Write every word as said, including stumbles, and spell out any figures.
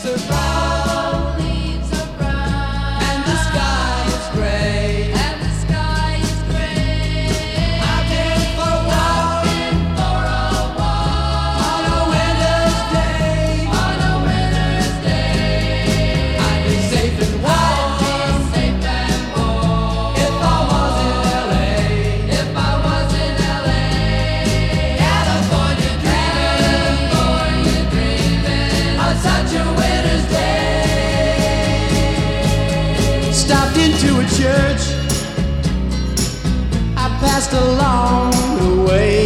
are brown, leaves are brown, and the sky is gray. and the sky is gray. I've been for a walk For a walk on a winter's day. on a winter's day. I'd be safe and warm I'd be safe and warm if I was in L A. if I was in L A. California dreaming, California dreaming On such a winter's day. Stopped into a church. I passed along the way.